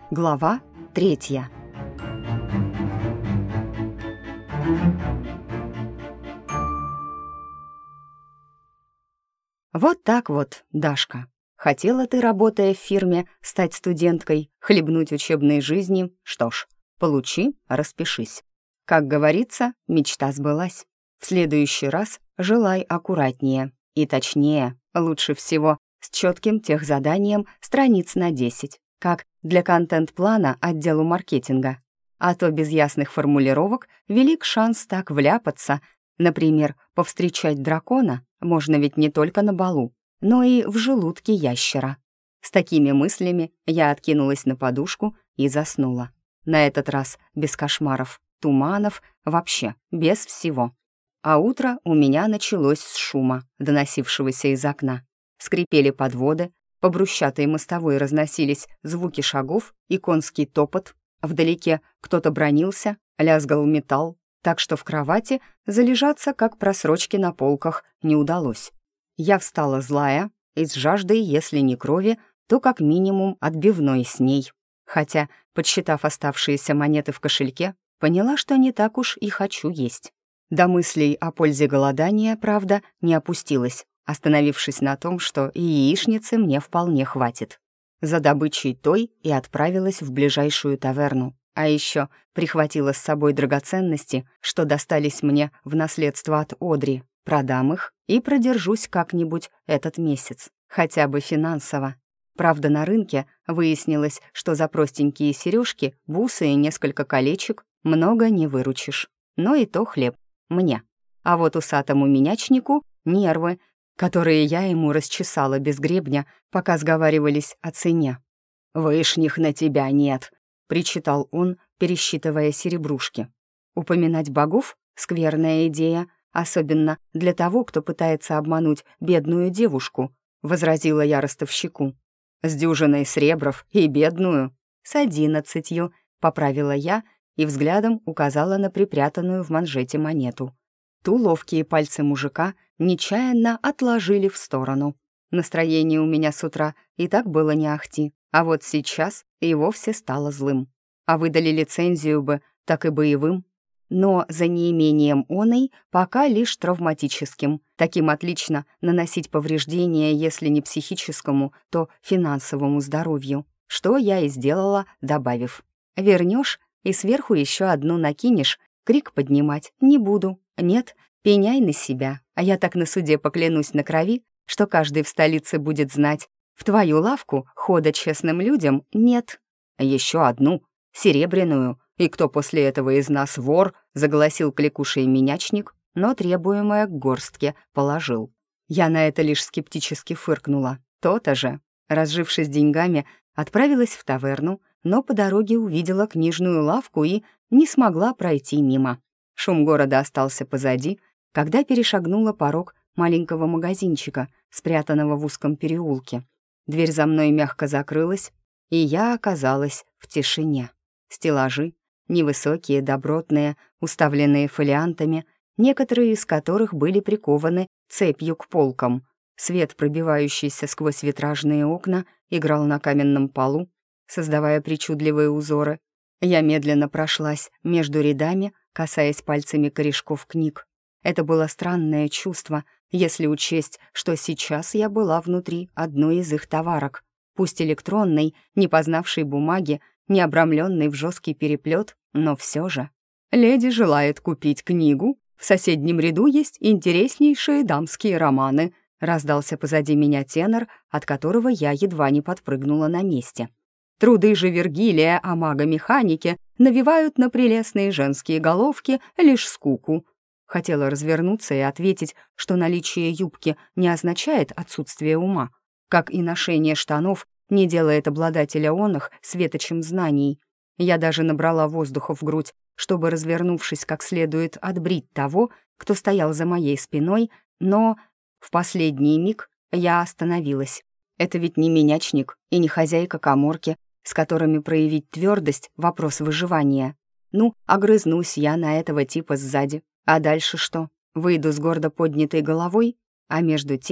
Глава 3. Вот так вот, Дашка. Хотела ты, работая в фирме, стать студенткой, хлебнуть учебной жизни? Что ж, получи, распишись. Как говорится, мечта сбылась. В следующий раз желай аккуратнее и точнее, лучше всего с четким техзаданием страниц на 10, как для контент-плана отделу маркетинга. А то без ясных формулировок велик шанс так вляпаться. Например, повстречать дракона можно ведь не только на балу, но и в желудке ящера. С такими мыслями я откинулась на подушку и заснула. На этот раз без кошмаров, туманов, вообще без всего. А утро у меня началось с шума, доносившегося из окна. Скрипели подводы, по брусчатой мостовой разносились звуки шагов и конский топот. Вдалеке кто-то бранился, лязгал металл, так что в кровати залежаться, как просрочки на полках, не удалось. Я встала злая и с жаждой, если не крови, то как минимум отбивной с ней. Хотя, подсчитав оставшиеся монеты в кошельке, поняла, что не так уж и хочу есть. До мыслей о пользе голодания, правда, не опустилась, остановившись на том, что и яичницы мне вполне хватит. За добычей той и отправилась в ближайшую таверну. А еще прихватила с собой драгоценности, что достались мне в наследство от Одри. Продам их и продержусь как-нибудь этот месяц, хотя бы финансово. Правда, на рынке выяснилось, что за простенькие сережки, бусы и несколько колечек много не выручишь. Но и то хлеб мне. А вот усатому менячнику нервы, которые я ему расчесала без гребня, пока сговаривались о цене. «Вышних на тебя нет», — причитал он, пересчитывая серебрушки. «Упоминать богов — скверная идея, особенно для того, кто пытается обмануть бедную девушку», — возразила я ростовщику. «С дюжиной сребров и бедную». «С 11, поправила я и взглядом указала на припрятанную в манжете монету. Ту ловкие пальцы мужика нечаянно отложили в сторону. Настроение у меня с утра и так было не ахти, а вот сейчас и вовсе стало злым. А выдали лицензию бы, так и боевым. Но за неимением оной пока лишь травматическим. Таким отлично наносить повреждения, если не психическому, то финансовому здоровью. Что я и сделала, добавив: «Вернешь и сверху еще одну накинешь, крик поднимать не буду. Нет, пеняй на себя, а я так на суде поклянусь на крови, что каждый в столице будет знать, в твою лавку хода честным людям нет». «Еще одну, серебряную, и кто после этого из нас вор?» — заголосил кликушей менячник, но требуемое к горстке положил. Я на это лишь скептически фыркнула. То-то же. Разжившись деньгами, отправилась в таверну, но по дороге увидела книжную лавку и не смогла пройти мимо. Шум города остался позади, когда перешагнула порог маленького магазинчика, спрятанного в узком переулке. Дверь за мной мягко закрылась, и я оказалась в тишине. Стеллажи, невысокие, добротные, уставленные фолиантами, некоторые из которых были прикованы цепью к полкам. Свет, пробивающийся сквозь витражные окна, играл на каменном полу, создавая причудливые узоры. Я медленно прошлась между рядами, касаясь пальцами корешков книг. Это было странное чувство, если учесть, что сейчас я была внутри одной из их товарок. Пусть электронной, не познавшей бумаги, не обрамленной в жесткий переплет, но все же. «Леди желает купить книгу. В соседнем ряду есть интереснейшие дамские романы», раздался позади меня тенор, от которого я едва не подпрыгнула на месте. «Труды же Вергилия о магомеханике навевают на прелестные женские головки лишь скуку». Хотела развернуться и ответить, что наличие юбки не означает отсутствие ума, как и ношение штанов не делает обладателя оных светочем знаний. Я даже набрала воздуха в грудь, чтобы, развернувшись как следует, отбрить того, кто стоял за моей спиной, но в последний миг я остановилась. Это ведь не менячник и не хозяйка каморки, с которыми проявить твердость — вопрос выживания. Ну, огрызнусь я на этого типа сзади. А дальше что? Выйду с гордо поднятой головой? А между тем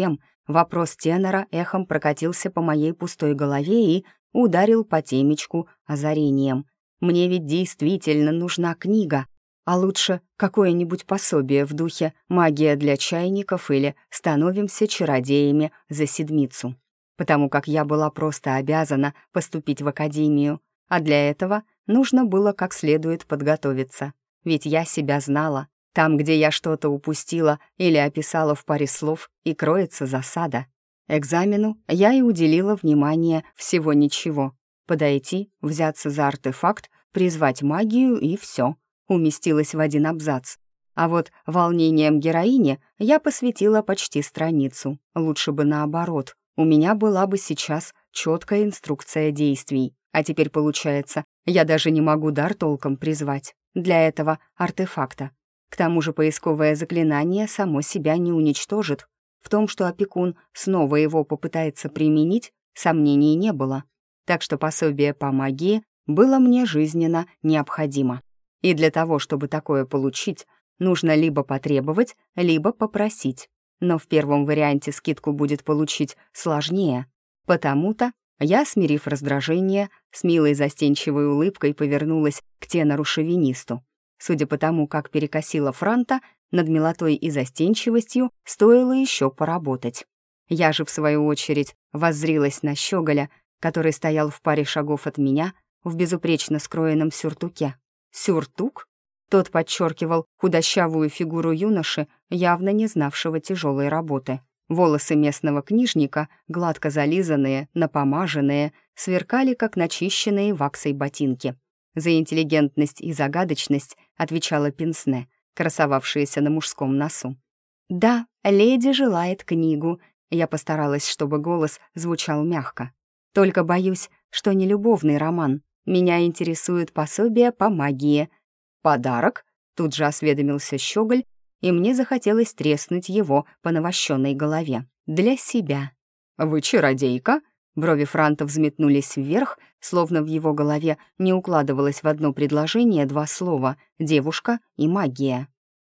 Вопрос тенора эхом прокатился по моей пустой голове и ударил по темечку озарением. Мне ведь действительно нужна книга, а лучше какое-нибудь пособие в духе «Магия для чайников» или «Становимся чародеями за седмицу». Потому как я была просто обязана поступить в академию, а для этого нужно было как следует подготовиться. Ведь я себя знала. Там, где я что-то упустила или описала в паре слов, и кроется засада. Экзамену я и уделила внимание всего ничего. Подойти, взяться за артефакт, призвать магию и все. Уместилась в один абзац. А вот волнением героини я посвятила почти страницу. Лучше бы наоборот. У меня была бы сейчас четкая инструкция действий. А теперь, получается, я даже не могу дар толком призвать. Для этого артефакта. К тому же поисковое заклинание само себя не уничтожит. В том, что опекун снова его попытается применить, сомнений не было. Так что пособие по магии было мне жизненно необходимо. И для того, чтобы такое получить, нужно либо потребовать, либо попросить. Но в первом варианте скидку будет получить сложнее. Потому-то я, смирив раздражение, с милой застенчивой улыбкой повернулась к тенору-шовинисту. Судя по тому, как перекосила франта, над милотой и застенчивостью стоило еще поработать. Я же, в свою очередь, воззрилась на щеголя, который стоял в паре шагов от меня в безупречно скроенном сюртуке. Сюртук? Тот подчеркивал худощавую фигуру юноши, явно не знавшего тяжелой работы. Волосы местного книжника, гладко зализанные, напомаженные, сверкали, как начищенные ваксой ботинки. За интеллигентность и загадочность отвечала пенсне, красовавшаяся на мужском носу. «Да, леди желает книгу». Я постаралась, чтобы голос звучал мягко. «Только боюсь, что не любовный роман. Меня интересует пособие по магии». «Подарок?» — тут же осведомился щеголь, и мне захотелось треснуть его по навощенной голове. «Для себя». «Вы чародейка?» Брови франта взметнулись вверх, словно в его голове не укладывалось в одно предложение два слова «девушка» и «магия».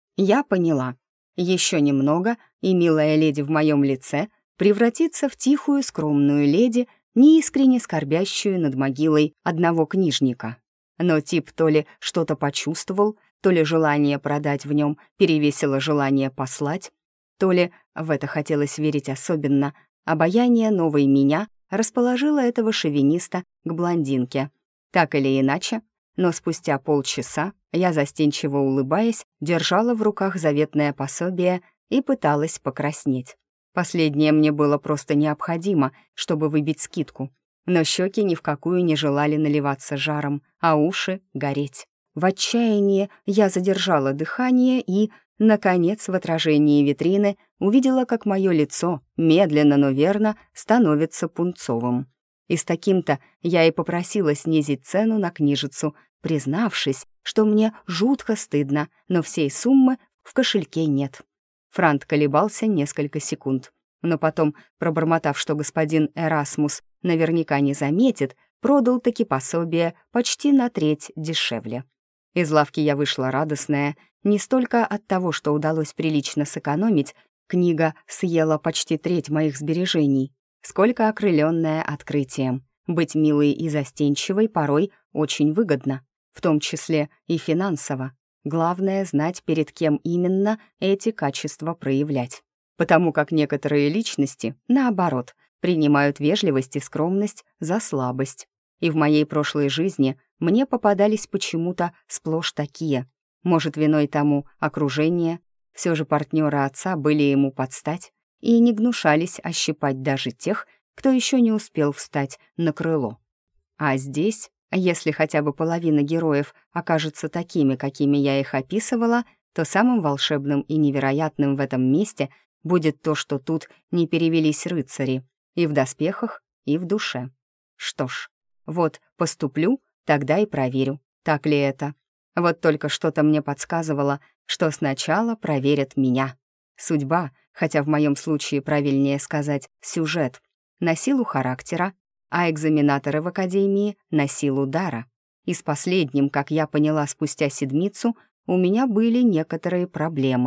Я поняла. Еще немного, и милая леди в моем лице превратится в тихую скромную леди, неискренне скорбящую над могилой одного книжника. Но тип то ли что-то почувствовал, то ли желание продать в нем перевесило желание послать, то ли, в это хотелось верить особенно, обаяние новой меня расположила этого шовиниста к блондинке. Так или иначе, но спустя полчаса я, застенчиво улыбаясь, держала в руках заветное пособие и пыталась покраснеть. Последнее мне было просто необходимо, чтобы выбить скидку. Но щеки ни в какую не желали наливаться жаром, а уши — гореть. В отчаянии я задержала дыхание и, наконец, в отражении витрины увидела, как мое лицо, медленно, но верно, становится пунцовым. И с таким-то я и попросила снизить цену на книжицу, признавшись, что мне жутко стыдно, но всей суммы в кошельке нет. Франт колебался несколько секунд, но потом, пробормотав, что господин Эрасмус наверняка не заметит, продал таки пособие почти на треть дешевле. Из лавки я вышла радостная, не столько от того, что удалось прилично сэкономить, книга съела почти треть моих сбережений, сколько окрыленная открытием. Быть милой и застенчивой порой очень выгодно, в том числе и финансово. Главное — знать, перед кем именно эти качества проявлять. Потому как некоторые личности, наоборот, принимают вежливость и скромность за слабость. И в моей прошлой жизни мне попадались почему-то сплошь такие. Может, виной тому окружение. Все же партнеры отца были ему подстать и не гнушались ощипать даже тех, кто еще не успел встать на крыло. А здесь, если хотя бы половина героев окажется такими, какими я их описывала, то самым волшебным и невероятным в этом месте будет то, что тут не перевелись рыцари и в доспехах, и в душе. Что ж, вот поступлю, тогда и проверю, так ли это. Вот только что-то мне подсказывало, что сначала проверят меня. Судьба, хотя в моем случае правильнее сказать сюжет, на силу характера, а экзаменаторы в академии на силу дара. И с последним, как я поняла спустя седмицу, у меня были некоторые проблемы.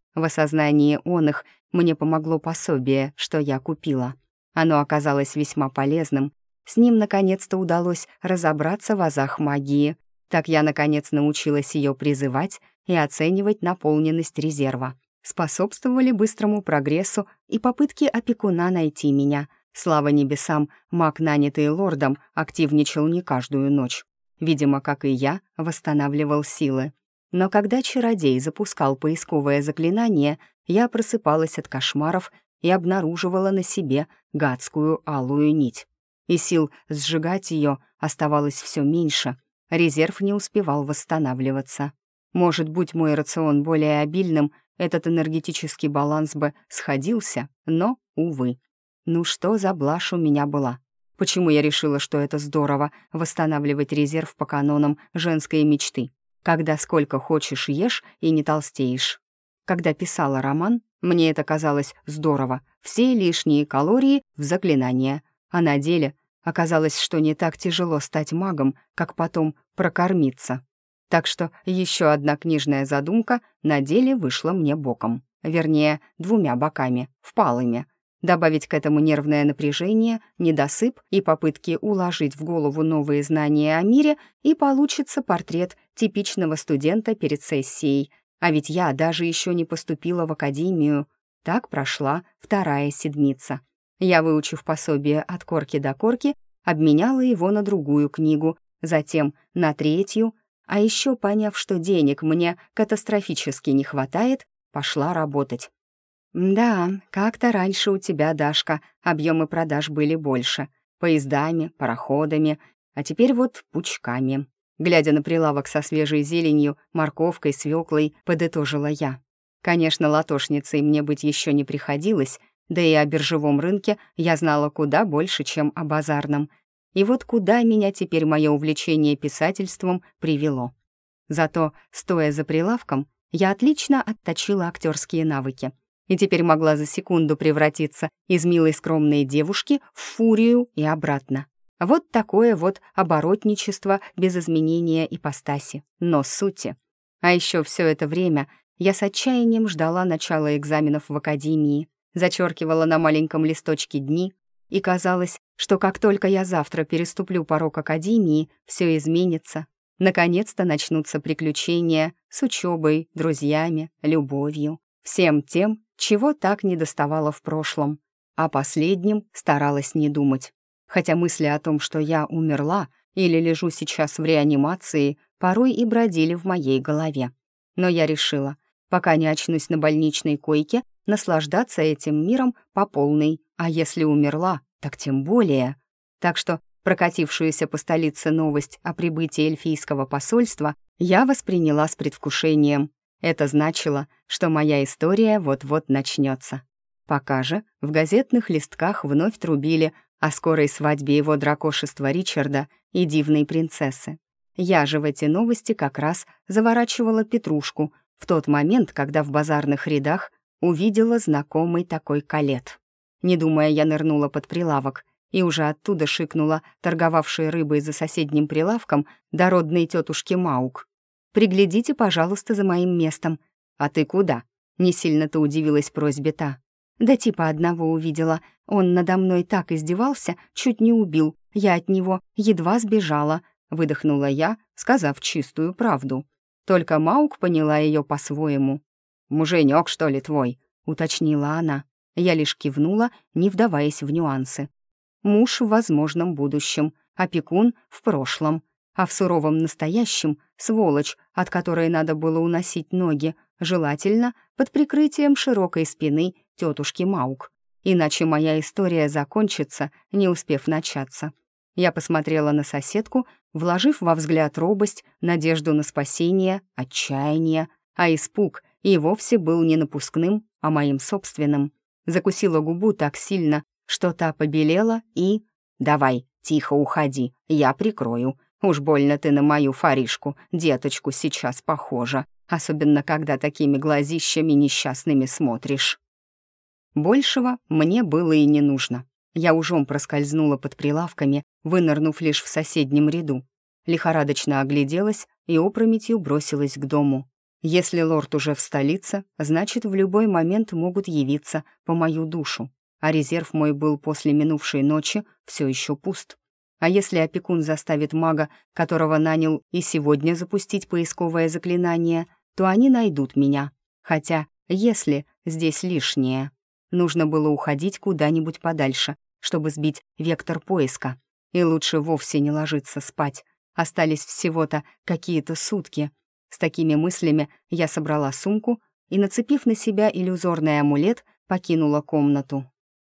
В осознании оных мне помогло пособие, что я купила. Оно оказалось весьма полезным. С ним наконец-то удалось разобраться в азах магии. Так я, наконец, научилась ее призывать и оценивать наполненность резерва. Способствовали быстрому прогрессу и попытке опекуна найти меня. Слава небесам, маг, нанятый лордом, активничал не каждую ночь. Видимо, как и я, восстанавливал силы. Но когда чародей запускал поисковое заклинание, я просыпалась от кошмаров и обнаруживала на себе гадскую алую нить. И сил сжигать ее оставалось все меньше, резерв не успевал восстанавливаться. Может, будь мой рацион более обильным, этот энергетический баланс бы сходился, но, увы. Ну что за блажь у меня была? Почему я решила, что это здорово — восстанавливать резерв по канонам женской мечты, когда сколько хочешь ешь и не толстеешь? Когда писала роман, мне это казалось здорово, все лишние калории в заклинание, а на деле оказалось, что не так тяжело стать магом, как потом прокормиться. Так что еще одна книжная задумка на деле вышла мне боком. Вернее, двумя боками, впалыми. Добавить к этому нервное напряжение, недосып и попытки уложить в голову новые знания о мире, и получится портрет типичного студента перед сессией. А ведь я даже еще не поступила в академию. Так прошла вторая седмица. Я, выучив пособие от корки до корки, обменяла его на другую книгу, затем на третью, а еще, поняв, что денег мне катастрофически не хватает, пошла работать. «Да, как-то раньше у тебя, Дашка, объемы продаж были больше. Поездами, пароходами, а теперь вот пучками». Глядя на прилавок со свежей зеленью, морковкой, свеклой, подытожила я. Конечно, латошницей мне быть еще не приходилось, да и о биржевом рынке я знала куда больше, чем о базарном. И вот куда меня теперь мое увлечение писательством привело. Зато, стоя за прилавком, я отлично отточила актерские навыки и теперь могла за секунду превратиться из милой скромной девушки в фурию и обратно. Вот такое вот оборотничество без изменения ипостаси, но сути. А еще все это время я с отчаянием ждала начала экзаменов в академии, зачеркивала на маленьком листочке дни, и казалось, что как только я завтра переступлю порог академии, все изменится. Наконец-то начнутся приключения с учебой, друзьями, любовью, всем тем, чего так недоставало в прошлом. О последнем старалась не думать. Хотя мысли о том, что я умерла или лежу сейчас в реанимации, порой и бродили в моей голове. Но я решила, пока не очнусь на больничной койке, наслаждаться этим миром по полной, а если умерла, так тем более. Так что прокатившуюся по столице новость о прибытии эльфийского посольства я восприняла с предвкушением. Это значило, что моя история вот-вот начнется. Пока же в газетных листках вновь трубили о скорой свадьбе его дракошества Ричарда и дивной принцессы. Я же в эти новости как раз заворачивала петрушку в тот момент, когда в базарных рядах увидела знакомый такой колет. Не думая, я нырнула под прилавок и уже оттуда шикнула торговавшей рыбой за соседним прилавком дородной тетушке Маук. «Приглядите, пожалуйста, за моим местом». «А ты куда?» — не сильно-то удивилась просьбе та. «Да типа одного увидела. Он надо мной так издевался, чуть не убил. Я от него едва сбежала», — выдохнула я, сказав чистую правду. Только Маук поняла ее по-своему. «Муженек, что ли, твой?» — уточнила она. Я лишь кивнула, не вдаваясь в нюансы. Муж в возможном будущем, опекун в прошлом, а в суровом настоящем — сволочь, от которой надо было уносить ноги, желательно под прикрытием широкой спины тетушки Маук. Иначе моя история закончится, не успев начаться. Я посмотрела на соседку, вложив во взгляд робость, надежду на спасение, отчаяние, а испуг и вовсе был не напускным, а моим собственным. Закусила губу так сильно, что та побелела и... «Давай, тихо уходи, я прикрою. Уж больно ты на мою Фаришку, деточку, сейчас похожа, особенно когда такими глазищами несчастными смотришь». Большего мне было и не нужно. Я ужом проскользнула под прилавками, вынырнув лишь в соседнем ряду. Лихорадочно огляделась и опрометью бросилась к дому. Если лорд уже в столице, значит, в любой момент могут явиться по мою душу, а резерв мой был после минувшей ночи все еще пуст. А если опекун заставит мага, которого нанял, и сегодня запустить поисковое заклинание, то они найдут меня. Хотя, если здесь лишнее, нужно было уходить куда-нибудь подальше, чтобы сбить вектор поиска. И лучше вовсе не ложиться спать. Остались всего-то какие-то сутки. С такими мыслями я собрала сумку и, нацепив на себя иллюзорный амулет, покинула комнату.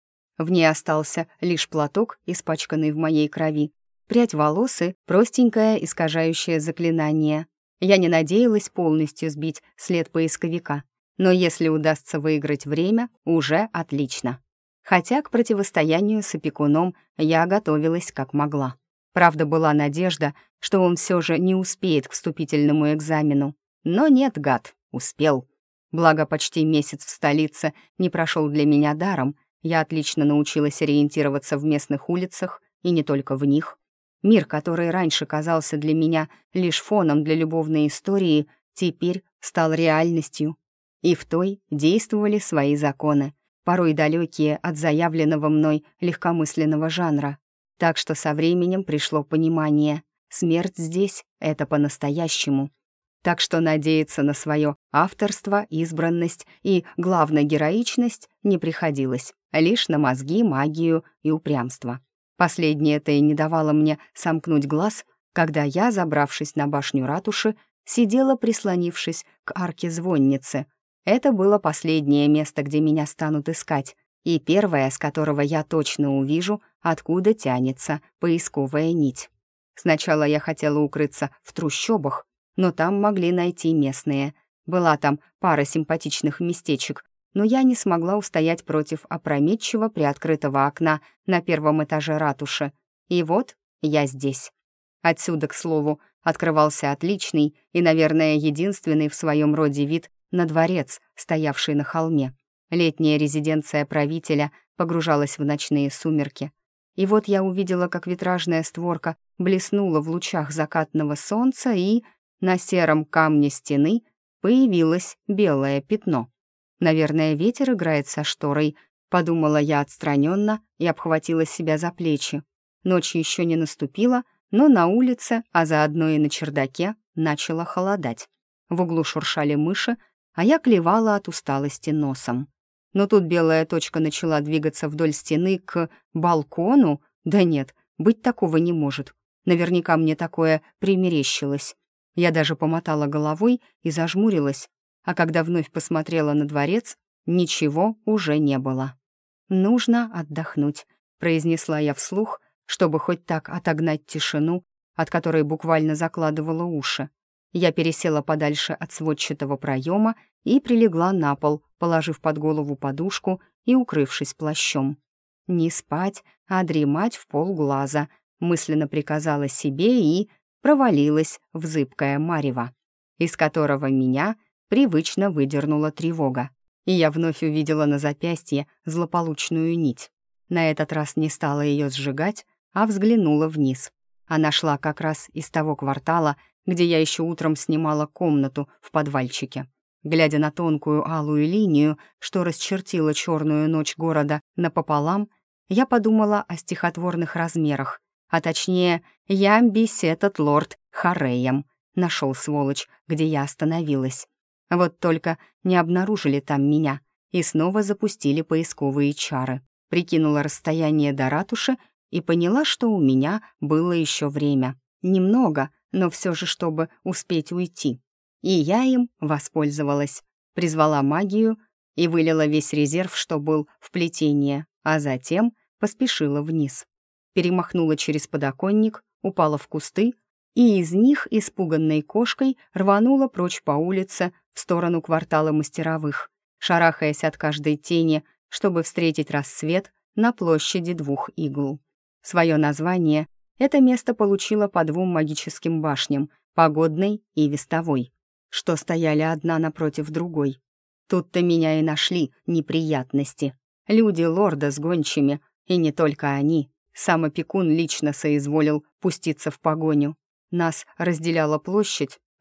В ней остался лишь платок, испачканный в моей крови, прядь волос и простенькое искажающее заклинание. Я не надеялась полностью сбить след поисковика, но если удастся выиграть время, уже отлично. Хотя к противостоянию с опекуном я готовилась как могла. Правда, была надежда, что он все же не успеет к вступительному экзамену. Но нет, гад, успел. Благо, почти месяц в столице не прошел для меня даром. Я отлично научилась ориентироваться в местных улицах, и не только в них. Мир, который раньше казался для меня лишь фоном для любовной истории, теперь стал реальностью. И в той действовали свои законы, порой далекие от заявленного мной легкомысленного жанра. Так что со временем пришло понимание. Смерть здесь — это по-настоящему. Так что надеяться на свое авторство, избранность и, главное, героичность не приходилось, лишь на мозги, магию и упрямство. Последнее-то и не давало мне сомкнуть глаз, когда я, забравшись на башню ратуши, сидела, прислонившись к арке звонницы. Это было последнее место, где меня станут искать, и первое, с которого я точно увижу, откуда тянется поисковая нить. Сначала я хотела укрыться в трущобах, но там могли найти местные. Была там пара симпатичных местечек, но я не смогла устоять против опрометчиво приоткрытого окна на первом этаже ратуши. И вот я здесь. Отсюда, к слову, открывался отличный и, наверное, единственный в своем роде вид на дворец, стоявший на холме. Летняя резиденция правителя погружалась в ночные сумерки. И вот я увидела, как витражная створка блеснула в лучах закатного солнца, и на сером камне стены появилось белое пятно. «Наверное, ветер играет со шторой», — подумала я отстраненно и обхватила себя за плечи. Ночь еще не наступила, но на улице, а заодно и на чердаке, начало холодать. В углу шуршали мыши, а я клевала от усталости носом. Но тут белая точка начала двигаться вдоль стены к балкону. Да нет, быть такого не может. Наверняка мне такое примерещилось. Я даже помотала головой и зажмурилась, а когда вновь посмотрела на дворец, ничего уже не было. «Нужно отдохнуть», — произнесла я вслух, чтобы хоть так отогнать тишину, от которой буквально закладывала уши. Я пересела подальше от сводчатого проема и прилегла на пол, положив под голову подушку и укрывшись плащом. «Не спать, а дремать в полглаза», — мысленно приказала себе и провалилась в зыбкое марево, из которого меня привычно выдернула тревога, и я вновь увидела на запястье злополучную нить. На этот раз не стала ее сжигать, а взглянула вниз. Она шла как раз из того квартала, где я еще утром снимала комнату в подвальчике. Глядя на тонкую алую линию, что расчертила черную ночь города напополам, я подумала о стихотворных размерах, а точнее, ямбись этот лорд Хареем. Нашел, сволочь, где я остановилась. Вот только не обнаружили там меня и снова запустили поисковые чары. Прикинула расстояние до ратуши и поняла, что у меня было еще время. Немного, но все же, чтобы успеть уйти. И я им воспользовалась. Призвала магию и вылила весь резерв, что был в плетение, а затем поспешила вниз. Перемахнула через подоконник, упала в кусты, и из них, испуганной кошкой, рванула прочь по улице в сторону квартала мастеровых, шарахаясь от каждой тени, чтобы встретить рассвет на площади двух игл. Свое название это место получило по двум магическим башням, погодной и вестовой, что стояли одна напротив другой. Тут-то меня и нашли неприятности. Люди лорда с гончими, и не только они. Сам опекун лично соизволил пуститься в погоню. Нас разделяла площадь,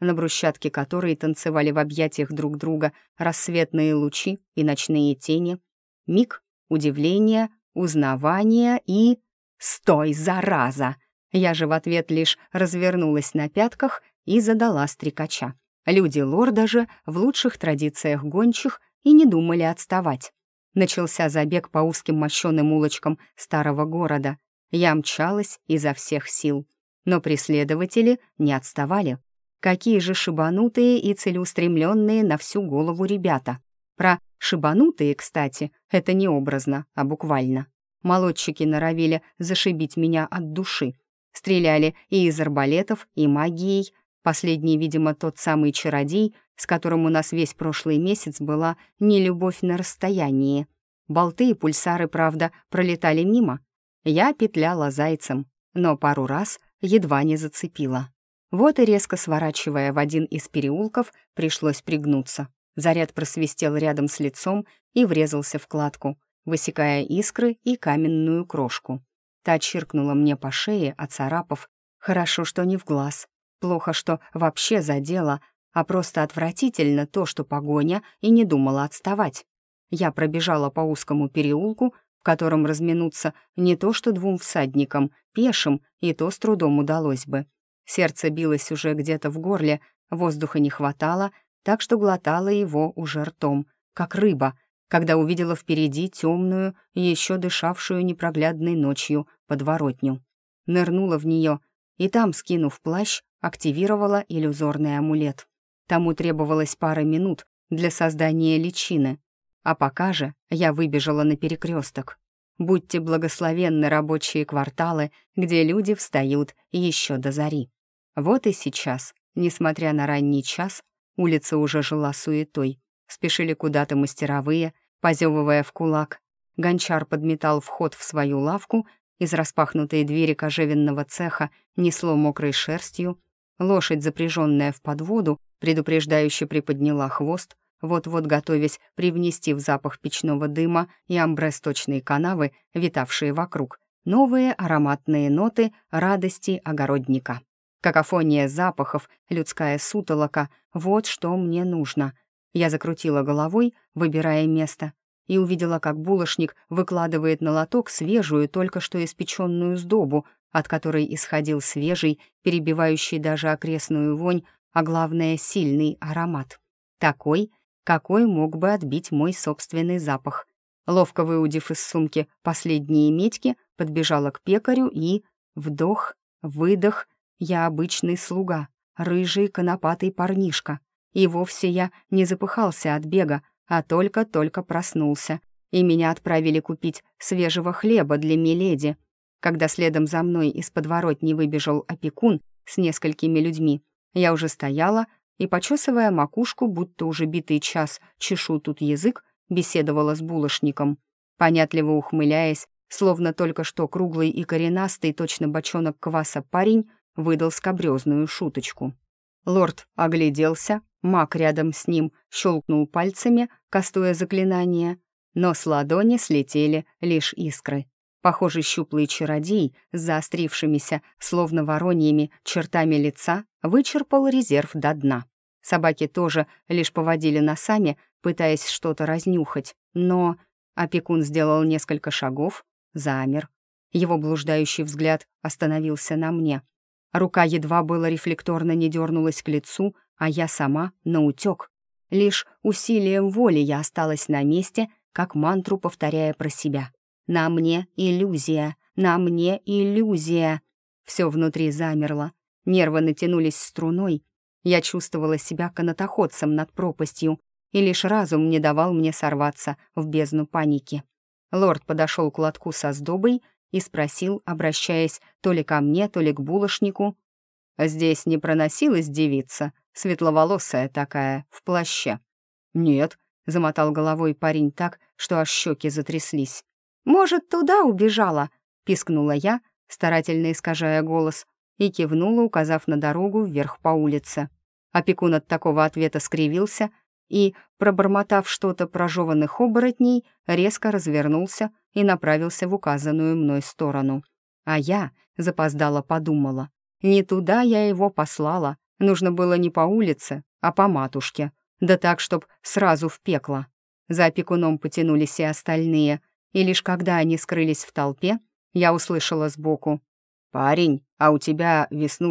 на брусчатке которой танцевали в объятиях друг друга рассветные лучи и ночные тени. Миг, удивление, узнавание и... «Стой, зараза!» Я же в ответ лишь развернулась на пятках и задала стрекача. Люди лорда же в лучших традициях гончих и не думали отставать. Начался забег по узким мощеным улочкам старого города. Я мчалась изо всех сил. Но преследователи не отставали. Какие же шибанутые и целеустремленные на всю голову ребята. Про шибанутые, кстати, это не образно, а буквально. Молодчики норовили зашибить меня от души. Стреляли и из арбалетов, и магией. Последний, видимо, тот самый чародей, с которым у нас весь прошлый месяц была нелюбовь на расстоянии. Болты и пульсары, правда, пролетали мимо. Я петляла зайцем, но пару раз едва не зацепила. Вот и резко сворачивая в один из переулков, пришлось пригнуться. Заряд просвистел рядом с лицом и врезался в кладку, высекая искры и каменную крошку. Та чиркнула мне по шее, оцарапав. Хорошо, что не в глаз. Плохо, что вообще задела, а просто отвратительно то, что погоня и не думала отставать. Я пробежала по узкому переулку, в котором разминуться не то что двум всадникам, пешим, и то с трудом удалось бы. Сердце билось уже где-то в горле, воздуха не хватало, так что глотала его уже ртом, как рыба, когда увидела впереди темную, еще дышавшую непроглядной ночью подворотню. Нырнула в нее и там, скинув плащ, активировала иллюзорный амулет. Тому требовалось пара минут для создания личины, а пока же я выбежала на перекресток. Будьте благословенны рабочие кварталы, где люди встают еще до зари. Вот и сейчас, несмотря на ранний час, улица уже жила суетой. Спешили куда-то мастеровые, позевывая в кулак. Гончар подметал вход в свою лавку, из распахнутой двери кожевенного цеха несло мокрой шерстью. Лошадь, запряженная в подводу, предупреждающе приподняла хвост, вот-вот готовясь привнести в запах печного дыма и амбре сточной канавы, витавшие вокруг, новые ароматные ноты радости огородника. Какофония запахов, людская сутолока — вот что мне нужно. Я закрутила головой, выбирая место, и увидела, как булочник выкладывает на лоток свежую, только что испеченную сдобу, от которой исходил свежий, перебивающий даже окрестную вонь, а главное — сильный аромат. Такой, какой мог бы отбить мой собственный запах. Ловко выудив из сумки последние медьки, подбежала к пекарю и... Вдох, выдох. Я обычный слуга, рыжий конопатый парнишка. И вовсе я не запыхался от бега, а только-только проснулся. И меня отправили купить свежего хлеба для миледи. Когда следом за мной из подворотни выбежал опекун с несколькими людьми, я уже стояла и, почесывая макушку, будто уже битый час чешу тут язык, беседовала с булочником. Понятливо ухмыляясь, словно только что круглый и коренастый, точно бочонок кваса парень, выдал скабрёзную шуточку. Лорд огляделся, маг рядом с ним щелкнул пальцами, кастуя заклинание, но с ладони слетели лишь искры. Похожий щуплый чародей с заострившимися, словно вороньими, чертами лица вычерпал резерв до дна. Собаки тоже лишь поводили носами, пытаясь что-то разнюхать, но опекун сделал несколько шагов, замер. Его блуждающий взгляд остановился на мне. Рука едва было рефлекторно не дернулась к лицу, а я сама наутек. Лишь усилием воли я осталась на месте, как мантру повторяя про себя. «На мне иллюзия! На мне иллюзия!» Все внутри замерло, нервы натянулись струной. Я чувствовала себя канатоходцем над пропастью, и лишь разум не давал мне сорваться в бездну паники. Лорд подошел к лотку со сдобой и спросил, обращаясь то ли ко мне, то ли к булочнику: «Здесь не проносилась девица, светловолосая такая, в плаще?» «Нет», — замотал головой парень так, что аж щеки затряслись. «Может, туда убежала?» — пискнула я, старательно искажая голос, и кивнула, указав на дорогу вверх по улице. Опекун от такого ответа скривился и, пробормотав что-то про жеванных оборотней, резко развернулся и направился в указанную мной сторону. А я запоздало подумала. Не туда я его послала, Нужно было не по улице, а по матушке. Да так, чтоб сразу в пекло. За опекуном потянулись и остальные, и лишь когда они скрылись в толпе, я услышала сбоку: «Парень, а у тебя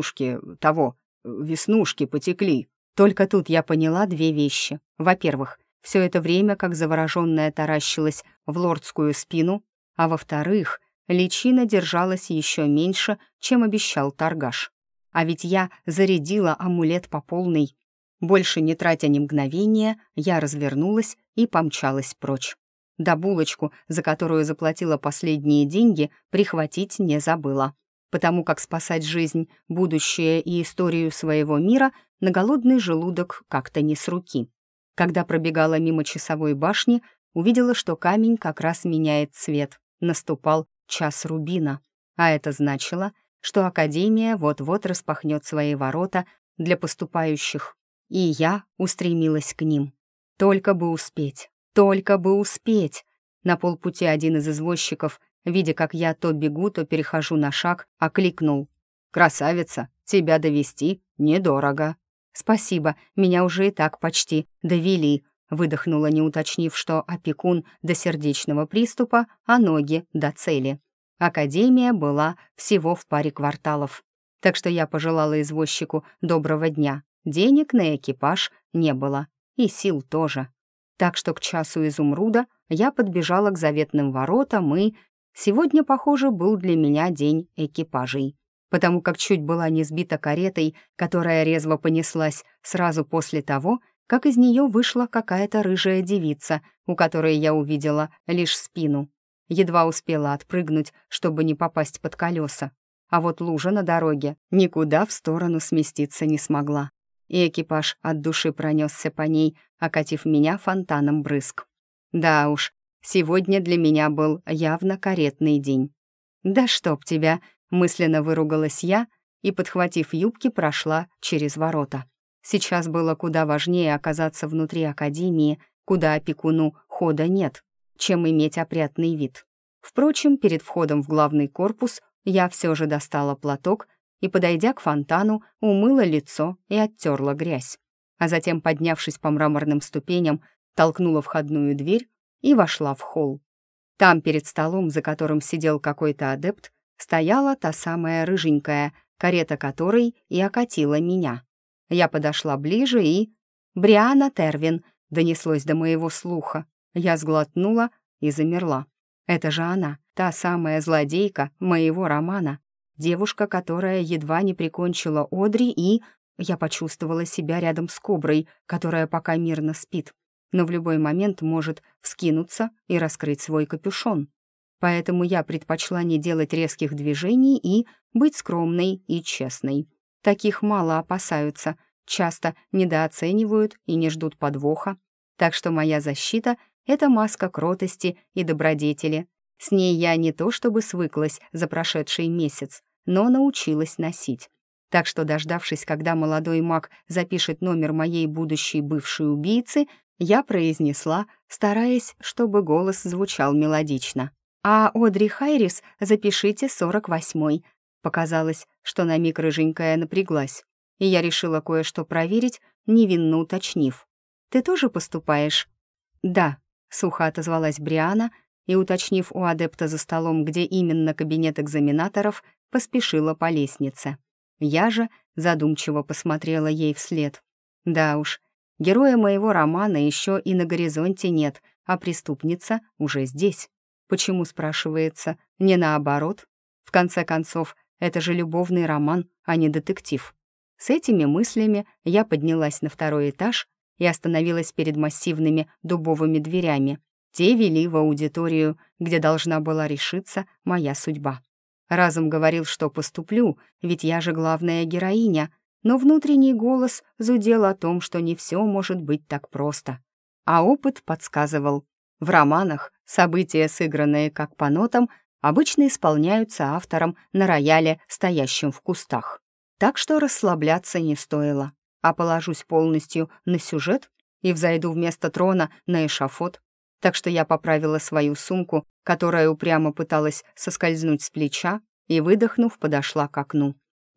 веснушки потекли». Только тут я поняла две вещи. Во-первых, все это время, как заворожённая, таращилась в лордскую спину, а во-вторых, личина держалась еще меньше, чем обещал торгаш. А ведь я зарядила амулет по полной. Больше не тратя ни мгновения, я развернулась и помчалась прочь. Да булочку, за которую заплатила последние деньги, прихватить не забыла, потому как спасать жизнь, будущее и историю своего мира на голодный желудок как-то не с руки. Когда пробегала мимо часовой башни, увидела, что камень как раз меняет цвет. Наступал час рубина, а это значило, что Академия вот-вот распахнет свои ворота для поступающих, и я устремилась к ним. Только бы успеть, только бы успеть! На полпути один из извозчиков, видя, как я то бегу, то перехожу на шаг, окликнул: «Красавица, тебя довести недорого». «Спасибо, меня уже и так почти довели», выдохнула, не уточнив, что опекун до сердечного приступа, а ноги до цели. Академия была всего в паре кварталов, так что я пожелала извозчику доброго дня. Денег на экипаж не было, и сил тоже. Так что к часу изумруда я подбежала к заветным воротам, и сегодня, похоже, был для меня день экипажей, потому как чуть была не сбита каретой, которая резво понеслась сразу после того, как из нее вышла какая-то рыжая девица, у которой я увидела лишь спину. Едва успела отпрыгнуть, чтобы не попасть под колеса, а вот лужа на дороге никуда в сторону сместиться не смогла, и экипаж от души пронесся по ней, окатив меня фонтаном брызг. Да уж, сегодня для меня был явно каретный день. «Да чтоб тебя!» — мысленно выругалась я и, подхватив юбки, прошла через ворота. Сейчас было куда важнее оказаться внутри академии, куда опекуну хода нет, чем иметь опрятный вид. Впрочем, перед входом в главный корпус я все же достала платок и, подойдя к фонтану, умыла лицо и оттерла грязь. А затем, поднявшись по мраморным ступеням, толкнула входную дверь и вошла в холл. Там, перед столом, за которым сидел какой-то адепт, стояла та самая рыженькая, карета которой и окатила меня. Я подошла ближе и... «Бриана Тервин», — донеслось до моего слуха. Я сглотнула и замерла. Это же она, та самая злодейка моего романа, девушка, которая едва не прикончила Одри, и... Я почувствовала себя рядом с коброй, которая пока мирно спит, но в любой момент может вскинуться и раскрыть свой капюшон. Поэтому я предпочла не делать резких движений и быть скромной и честной. Таких мало опасаются, часто недооценивают и не ждут подвоха. Так что моя защита — это маска кротости и добродетели. С ней я не то чтобы свыклась за прошедший месяц, но научилась носить. Так что, дождавшись, когда молодой маг запишет номер моей будущей бывшей убийцы, я произнесла, стараясь, чтобы голос звучал мелодично: «А Одри Хайрис запишите 48-й». Показалось, что на миг рыженькая напряглась, и я решила кое-что проверить, невинно уточнив: «Ты тоже поступаешь?» «Да», — сухо отозвалась Бриана и, уточнив у адепта за столом, где именно кабинет экзаменаторов, поспешила по лестнице. Я же задумчиво посмотрела ей вслед. Да уж, героя моего романа еще и на горизонте нет, а преступница уже здесь. Почему, спрашивается, не наоборот? В конце концов, это же любовный роман, а не детектив. С этими мыслями я поднялась на второй этаж и остановилась перед массивными дубовыми дверями. Те вели в аудиторию, где должна была решиться моя судьба. Разум говорил, что поступлю, ведь я же главная героиня, но внутренний голос зудел о том, что не все может быть так просто. А опыт подсказывал: в романах события, сыгранные как по нотам, обычно исполняются автором на рояле, стоящем в кустах. Так что расслабляться не стоило, а положусь полностью на сюжет и взойду вместо трона на эшафот. Так что я поправила свою сумку, которая упрямо пыталась соскользнуть с плеча, и, выдохнув, подошла к окну.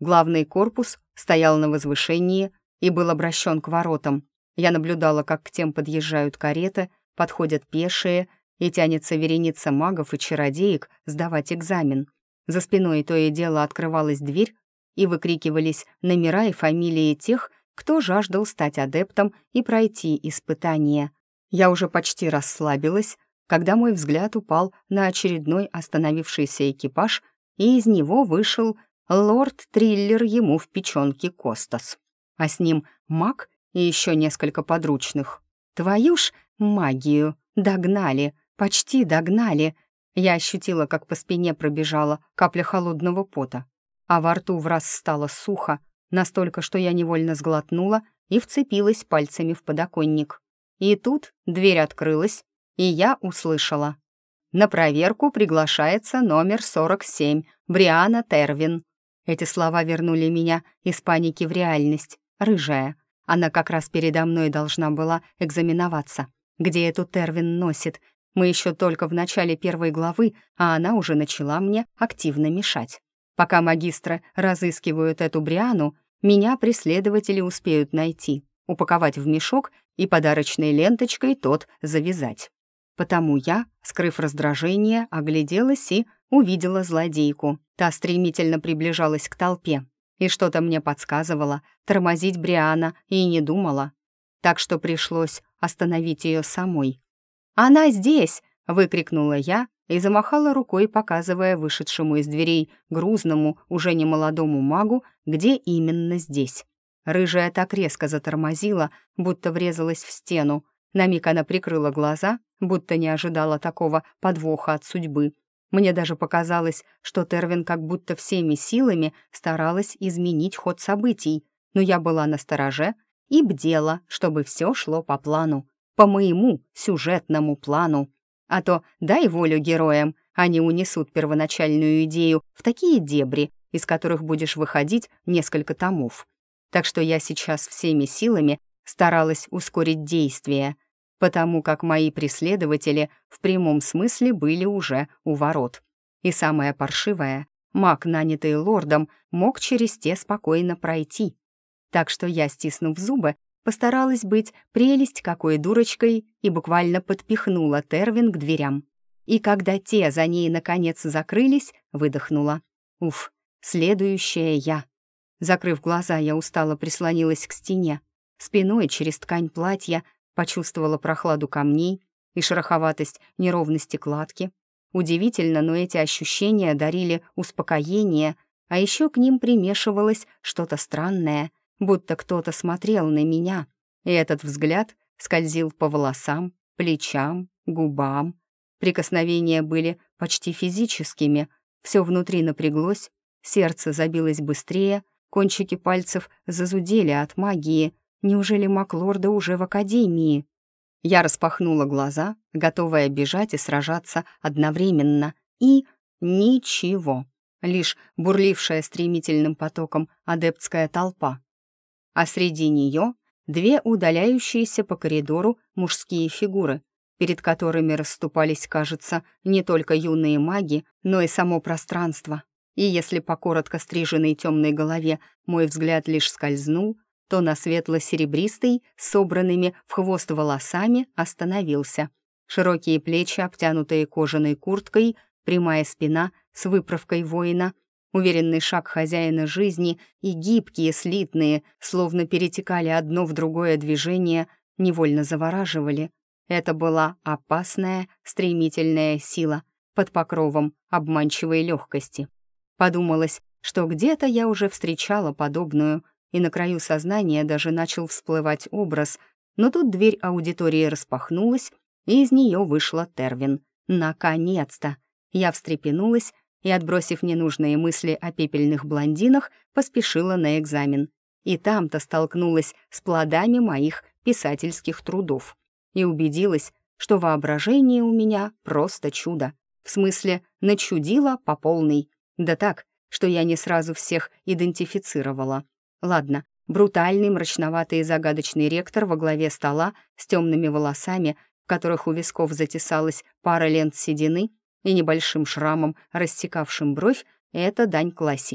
Главный корпус стоял на возвышении и был обращен к воротам. Я наблюдала, как к тем подъезжают кареты, подходят пешие, и тянется вереница магов и чародеек сдавать экзамен. За спиной то и дело открывалась дверь, и выкрикивались номера и фамилии тех, кто жаждал стать адептом и пройти испытание. Я уже почти расслабилась, когда мой взгляд упал на очередной остановившийся экипаж, и из него вышел лорд-триллер ему в печёнке Костас. А с ним маг и еще несколько подручных. Твою ж магию! Догнали! Почти догнали! Я ощутила, как по спине пробежала капля холодного пота, а во рту враз стало сухо, настолько, что я невольно сглотнула и вцепилась пальцами в подоконник. И тут дверь открылась, и я услышала: «На проверку приглашается номер 47, Бриана Тервин». Эти слова вернули меня из паники в реальность. Рыжая. Она как раз передо мной должна была экзаменоваться. Где эту Тервин носит? Мы еще только в начале первой главы, а она уже начала мне активно мешать. Пока магистры разыскивают эту Бриану, меня преследователи успеют найти, упаковать в мешок и подарочной ленточкой тот завязать. Потому я, скрыв раздражение, огляделась и увидела злодейку. Та стремительно приближалась к толпе, и что-то мне подсказывало, тормозить Бриана и не думала. Так что пришлось остановить ее самой. «Она здесь!» — выкрикнула я и замахала рукой, показывая вышедшему из дверей грузному, уже немолодому магу, где именно здесь. Рыжая так резко затормозила, будто врезалась в стену. На миг она прикрыла глаза, будто не ожидала такого подвоха от судьбы. Мне даже показалось, что Тервин как будто всеми силами старалась изменить ход событий, но я была настороже и бдела, чтобы все шло по плану, по моему сюжетному плану. А то дай волю героям, они унесут первоначальную идею в такие дебри, из которых будешь выходить несколько томов. Так что я сейчас всеми силами старалась ускорить действие, потому как мои преследователи в прямом смысле были уже у ворот. И самое паршивое, маг, нанятый лордом, мог через те спокойно пройти. Так что я, стиснув зубы, постаралась быть прелесть какой дурочкой и буквально подпихнула Тервин к дверям. И когда те за ней наконец закрылись, выдохнула. Уф, следующая я. Закрыв глаза, я устало прислонилась к стене. Спиной через ткань платья почувствовала прохладу камней и шероховатость неровности кладки. Удивительно, но эти ощущения дарили успокоение, а еще к ним примешивалось что-то странное, будто кто-то смотрел на меня, и этот взгляд скользил по волосам, плечам, губам. Прикосновения были почти физическими, все внутри напряглось, сердце забилось быстрее, кончики пальцев зазудели от магии. Неужели маг лорда уже в академии? Я распахнула глаза, готовая бежать и сражаться одновременно, и ничего, лишь бурлившая стремительным потоком адептская толпа. А среди нее две удаляющиеся по коридору мужские фигуры, перед которыми расступались, кажется, не только юные маги, но и само пространство. И если по коротко стриженной темной голове мой взгляд лишь скользнул, то на светло-серебристый, с собранными в хвост волосами, остановился. Широкие плечи, обтянутые кожаной курткой, прямая спина с выправкой воина, уверенный шаг хозяина жизни и гибкие, слитные, словно перетекали одно в другое движение, невольно завораживали. Это была опасная, стремительная сила под покровом обманчивой легкости. Подумалось, что где-то я уже встречала подобную, и на краю сознания даже начал всплывать образ, но тут дверь аудитории распахнулась, и из нее вышла Тервин. Наконец-то! Я встрепенулась и, отбросив ненужные мысли о пепельных блондинах, поспешила на экзамен. И там-то столкнулась с плодами моих писательских трудов и убедилась, что воображение у меня просто чудо. В смысле, начудило по полной. Да так, что я не сразу всех идентифицировала. Ладно, брутальный, мрачноватый и загадочный ректор во главе стола с темными волосами, в которых у висков затесалась пара лент седины и небольшим шрамом, рассекавшим бровь, это дань классике.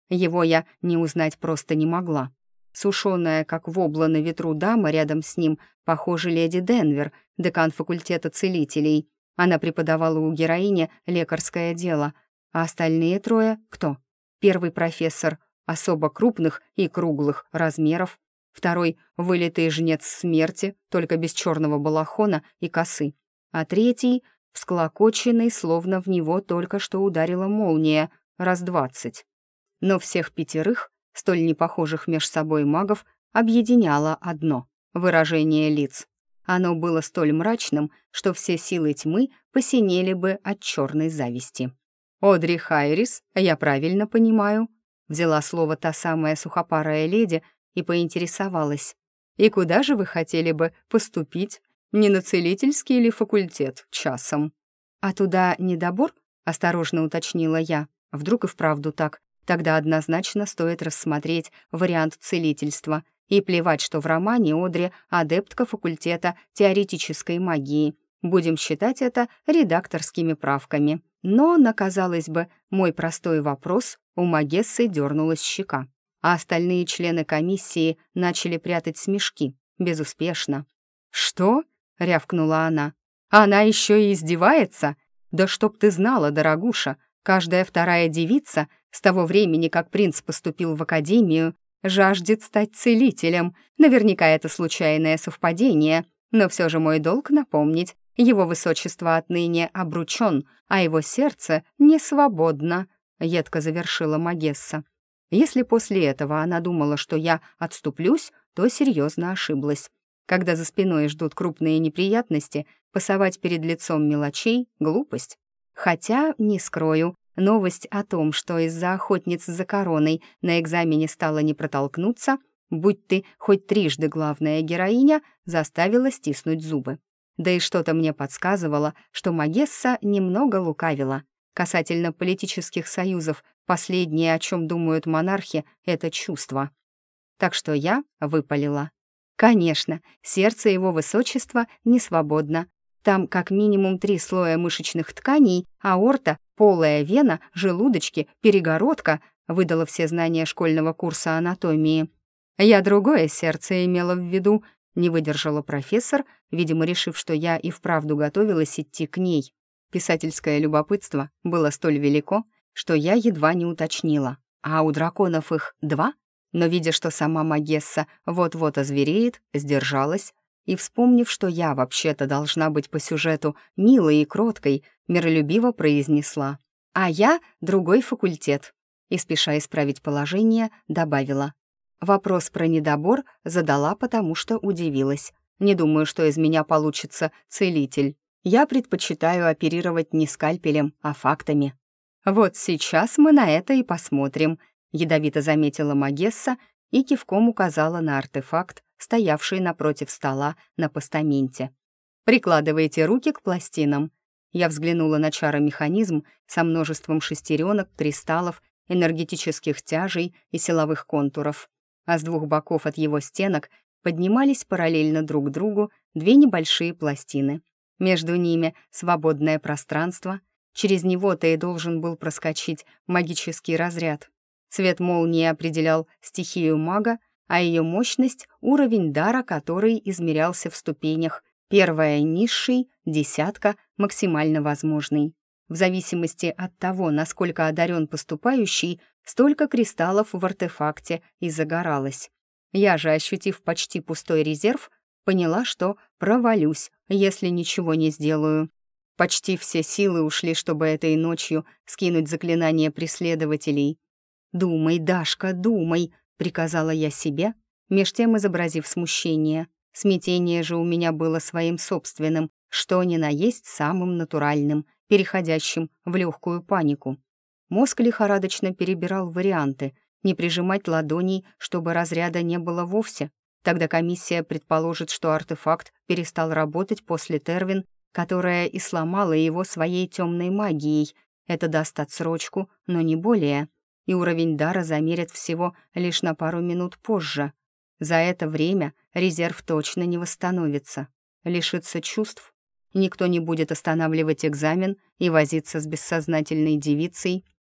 Его я не узнать просто не могла. Сушеная, как вобла на ветру дама рядом с ним, похоже, леди Денвер, декан факультета целителей. Она преподавала у героини лекарское дело, а остальные трое — кто? Первый профессор особо крупных и круглых размеров, второй — вылитый жнец смерти, только без черного балахона и косы, а третий — всклокоченный, словно в него только что ударила молния, раз 20. Но всех пятерых, столь непохожих меж собой магов, объединяло одно — выражение лиц. Оно было столь мрачным, что все силы тьмы посинели бы от черной зависти. «Одри Хайрис, я правильно понимаю?» Взяла слово та самая сухопарая леди и поинтересовалась. «И куда же вы хотели бы поступить? Не на целительский ли факультет часом?» «А туда недобор?» — осторожно уточнила я. «Вдруг и вправду так? Тогда однозначно стоит рассмотреть вариант целительства. И плевать, что в романе Одри адептка факультета теоретической магии. Будем считать это редакторскими правками». Но, на, казалось бы, мой простой вопрос у Магессы дернулась щека, а остальные члены комиссии начали прятать смешки, безуспешно. «Что?» — рявкнула она. «Она еще и издевается? Да чтоб ты знала, дорогуша, каждая вторая девица с того времени, как принц поступил в академию, жаждет стать целителем. Наверняка это случайное совпадение, но все же мой долг напомнить. Его высочество отныне обручен, а его сердце не свободно», — едко завершила Магесса. Если после этого она думала, что я отступлюсь, то серьезно ошиблась. Когда за спиной ждут крупные неприятности, пасовать перед лицом мелочей — глупость. Хотя, не скрою, новость о том, что из-за охотниц за короной на экзамене стало не протолкнуться, будь ты хоть трижды главная героиня, заставила стиснуть зубы. Да и что-то мне подсказывало, что Магесса немного лукавила. Касательно политических союзов, последнее, о чем думают монархи, — это чувство. Так что я выпалила. Конечно, сердце его высочества не свободно. Там как минимум 3 слоя мышечных тканей, аорта, полая вена, желудочки, перегородка, выдала все знания школьного курса анатомии. Я другое сердце имела в виду, не выдержала профессор, видимо, решив, что я и вправду готовилась идти к ней. Писательское любопытство было столь велико, что я едва не уточнила. А у драконов их 2? Но, видя, что сама Магесса вот-вот озвереет, сдержалась и, вспомнив, что я вообще-то должна быть по сюжету милой и кроткой, миролюбиво произнесла: «А я другой факультет», и, спеша исправить положение, добавила: «Вопрос про недобор задала, потому что удивилась. Не думаю, что из меня получится целитель. Я предпочитаю оперировать не скальпелем, а фактами». «Вот сейчас мы на это и посмотрим», — ядовито заметила Магесса и кивком указала на артефакт, стоявший напротив стола на постаменте. «Прикладывайте руки к пластинам». Я взглянула на чаромеханизм со множеством шестеренок, кристаллов, энергетических тяжей и силовых контуров. А с 2 боков от его стенок поднимались параллельно друг другу 2 небольшие пластины. Между ними свободное пространство, через него-то и должен был проскочить магический разряд. Цвет молнии определял стихию мага, а ее мощность — уровень дара, который измерялся в ступенях. Первая — низший, 10 — максимально возможный. В зависимости от того, насколько одарен поступающий, столько кристаллов в артефакте и загоралось. Я же, ощутив почти пустой резерв, поняла, что провалюсь, если ничего не сделаю. Почти все силы ушли, чтобы этой ночью скинуть заклинание преследователей. «Думай, Дашка, думай», — приказала я себе, меж тем изобразив смущение. Смятение же у меня было своим собственным, что ни на есть самым натуральным, переходящим в легкую панику. Мозг лихорадочно перебирал варианты: не прижимать ладоней, чтобы разряда не было вовсе. Тогда комиссия предположит, что артефакт перестал работать после Тервин, которая и сломала его своей темной магией. Это даст отсрочку, но не более. И уровень дара замерят всего лишь на пару минут позже. За это время резерв точно не восстановится. Лишится чувств. Никто не будет останавливать экзамен и возиться с бессознательной девицей.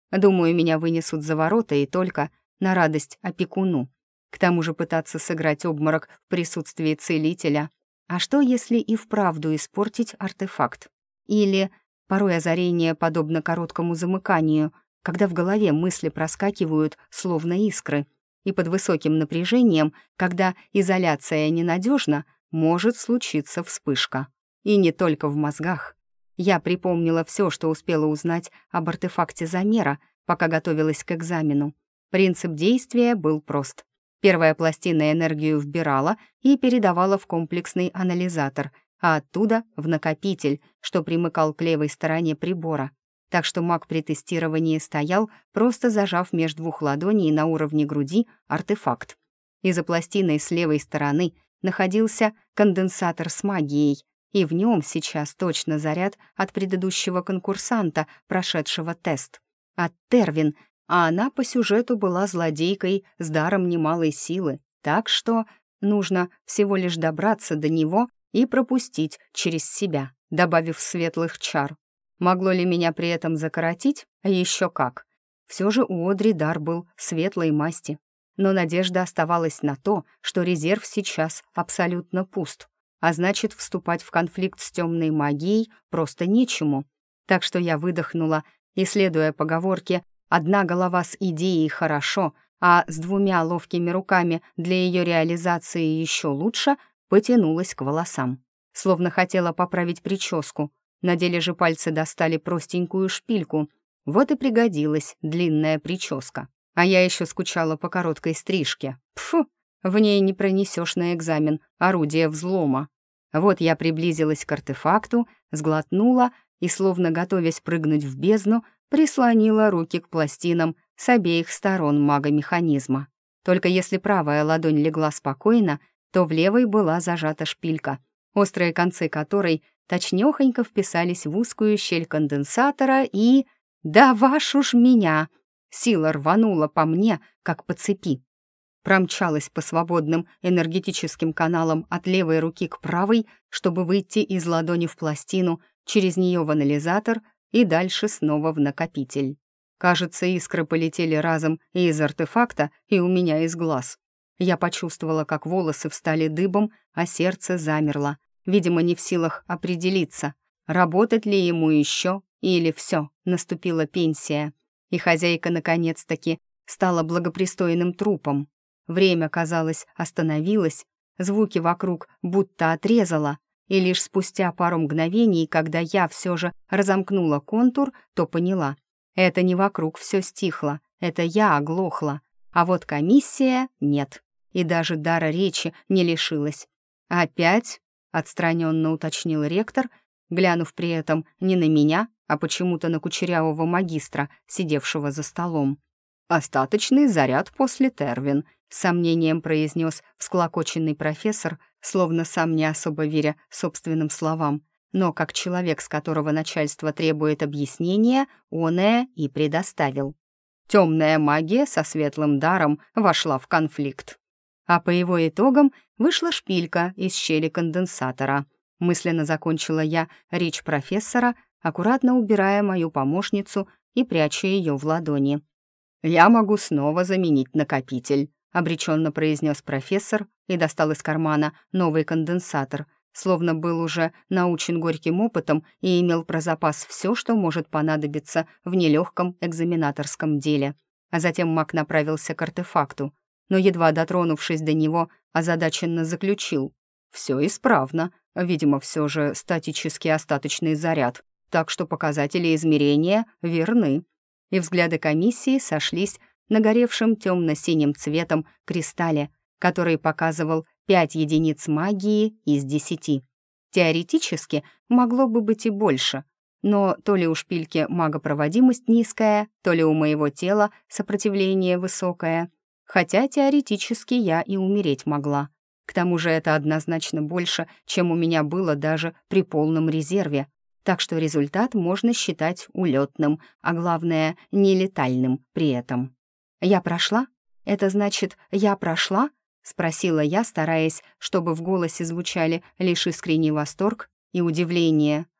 Думаю, меня вынесут за ворота и только на радость опекуну. К тому же пытаться сыграть обморок в присутствии целителя. А что, если и вправду испортить артефакт? Или порой озарение подобно короткому замыканию, когда в голове мысли проскакивают, словно искры, и под высоким напряжением, когда изоляция ненадежна, может случиться вспышка. И не только в мозгах. Я припомнила все, что успела узнать об артефакте замера, пока готовилась к экзамену. Принцип действия был прост. Первая пластина энергию вбирала и передавала в комплексный анализатор, а оттуда в накопитель, что примыкал к левой стороне прибора. Так что маг при тестировании стоял, просто зажав между двух ладоней на уровне груди артефакт. И за пластиной с левой стороны находился конденсатор с магией, и в нем сейчас точно заряд от предыдущего конкурсанта, прошедшего тест. От Тервин, а она по сюжету была злодейкой с даром немалой силы, так что нужно всего лишь добраться до него и пропустить через себя, добавив светлых чар. Могло ли меня при этом закоротить? Еще как. Все же у Одри дар был светлой масти. Но надежда оставалась на то, что резерв сейчас абсолютно пуст, а значит, вступать в конфликт с темной магией просто нечему. Так что я выдохнула и, следуя поговорке «одна голова с идеей хорошо, а с двумя ловкими руками для ее реализации еще лучше», потянулась к волосам. Словно хотела поправить прическу. На деле же пальцы достали простенькую шпильку. Вот и пригодилась длинная прическа. А я еще скучала по короткой стрижке. Пфу, в ней не пронесешь на экзамен орудие взлома. Вот я приблизилась к артефакту, сглотнула и, словно готовясь прыгнуть в бездну, прислонила руки к пластинам с обеих сторон мага-механизма. Только если правая ладонь легла спокойно, то в левой была зажата шпилька, острые концы которой точнёхонько вписались в узкую щель конденсатора и... Да вашу ж меня! Сила рванула по мне, как по цепи. Промчалась по свободным энергетическим каналам от левой руки к правой, чтобы выйти из ладони в пластину, через нее в анализатор и дальше снова в накопитель. Кажется, искры полетели разом и из артефакта, и у меня из глаз. Я почувствовала, как волосы встали дыбом, а сердце замерло, видимо, не в силах определиться, работать ли ему еще или все, наступила пенсия, и хозяйка наконец-таки стала благопристойным трупом. Время, казалось, остановилось, звуки вокруг будто отрезало, и лишь спустя пару мгновений, когда я все же разомкнула контур, то поняла. Это не вокруг все стихло, это я оглохла, а вот комиссия нет, и даже дара речи не лишилась. «Опять?» — отстраненно уточнил ректор, глянув при этом не на меня, а почему-то на кучерявого магистра, сидевшего за столом. «Остаточный заряд после Тервин», — с сомнением произнес всклокоченный профессор, словно сам не особо веря собственным словам, но как человек, с которого начальство требует объяснения, оное и предоставил. Темная магия со светлым даром вошла в конфликт. А по его итогам вышла шпилька из щели конденсатора. Мысленно закончила я речь профессора, аккуратно убирая мою помощницу и пряча ее в ладони. «Я могу снова заменить накопитель», — обреченно произнес профессор и достал из кармана новый конденсатор, словно был уже научен горьким опытом и имел про запас все, что может понадобиться в нелегком экзаменаторском деле. А затем маг направился к артефакту, но, едва дотронувшись до него, озадаченно заключил. «Все исправно, видимо, все же статический остаточный заряд, так что показатели измерения верны». И взгляды комиссии сошлись на горевшем темно-синим цветом кристалле, который показывал 5 единиц магии из 10. Теоретически могло бы быть и больше, но то ли у шпильки магопроводимость низкая, то ли у моего тела сопротивление высокое, хотя теоретически я и умереть могла. К тому же это однозначно больше, чем у меня было даже при полном резерве, так что результат можно считать улетным, а главное, нелетальным при этом. «Я прошла? Это значит, я прошла?» — спросила я, стараясь, чтобы в голосе звучали лишь искренний восторг и удивление.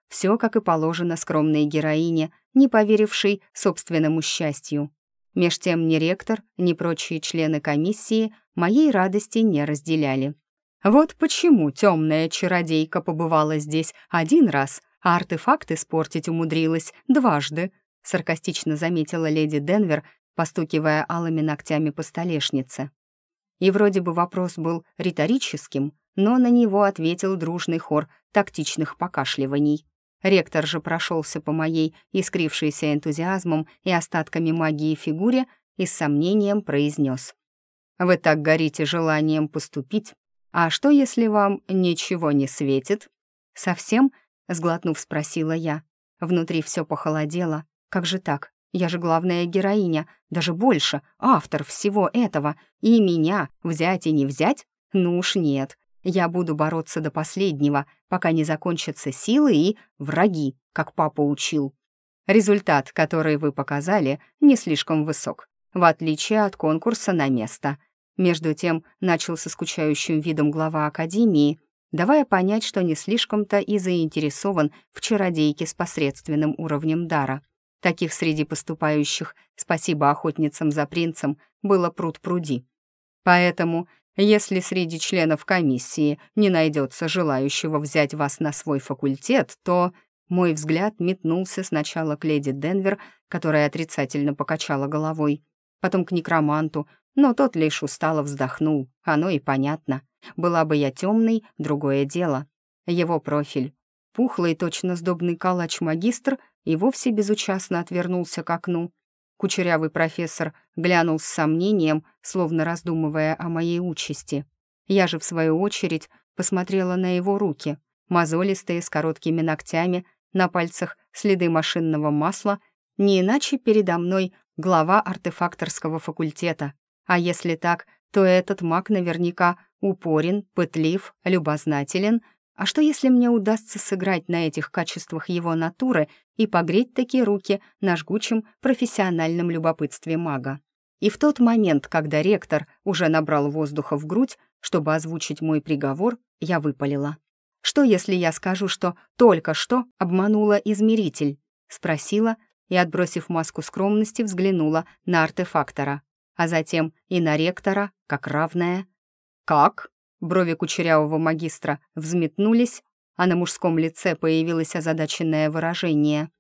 Все, как и положено скромной героине, не поверившей собственному счастью. Меж тем ни ректор, ни прочие члены комиссии моей радости не разделяли. Вот почему темная чародейка побывала здесь один раз, а артефакт испортить умудрилась дважды, саркастично заметила леди Денвер, постукивая алыми ногтями по столешнице. И вроде бы вопрос был риторическим, но на него ответил дружный хор тактичных покашливаний. Ректор же прошелся по моей искрившейся энтузиазмом и остатками магии фигуре и с сомнением произнес: «Вы так горите желанием поступить. А что, если вам ничего не светит?» «Совсем?» — сглотнув, спросила я. Внутри все похолодело. «Как же так? Я же главная героиня, даже больше, автор всего этого. И меня взять и не взять? Ну уж нет. Я буду бороться до последнего, пока не закончатся силы и враги, как папа учил. Результат, который вы показали, не слишком высок, в отличие от конкурса на место». Между тем начал со скучающим видом глава академии, давая понять, что не слишком-то и заинтересован в чародейке с посредственным уровнем дара. Таких среди поступающих, спасибо охотницам за принцем, было пруд-пруди. Поэтому, если среди членов комиссии не найдется желающего взять вас на свой факультет, то... Мой взгляд метнулся сначала к леди Денвер, которая отрицательно покачала головой, потом к некроманту, но тот лишь устало вздохнул. Оно и понятно. Была бы я темный, другое дело. Его профиль. Пухлый, точно сдобный калач-магистр и вовсе безучастно отвернулся к окну. Кучерявый профессор глянул с сомнением, словно раздумывая о моей участи. Я же, в свою очередь, посмотрела на его руки, мозолистые, с короткими ногтями, на пальцах следы машинного масла, не иначе передо мной глава артефакторского факультета. А если так, то этот маг наверняка упорен, пытлив, любознателен. А что, если мне удастся сыграть на этих качествах его натуры и погреть такие руки на жгучем профессиональном любопытстве мага? И в тот момент, когда ректор уже набрал воздуха в грудь, чтобы озвучить мой приговор, я выпалила: «Что, если я скажу, что только что обманула измеритель?» Спросила и, отбросив маску скромности, взглянула на артефактора, а затем и на ректора, как равная. «Как?» Брови кучерявого магистра взметнулись, а на мужском лице появилось озадаченное выражение.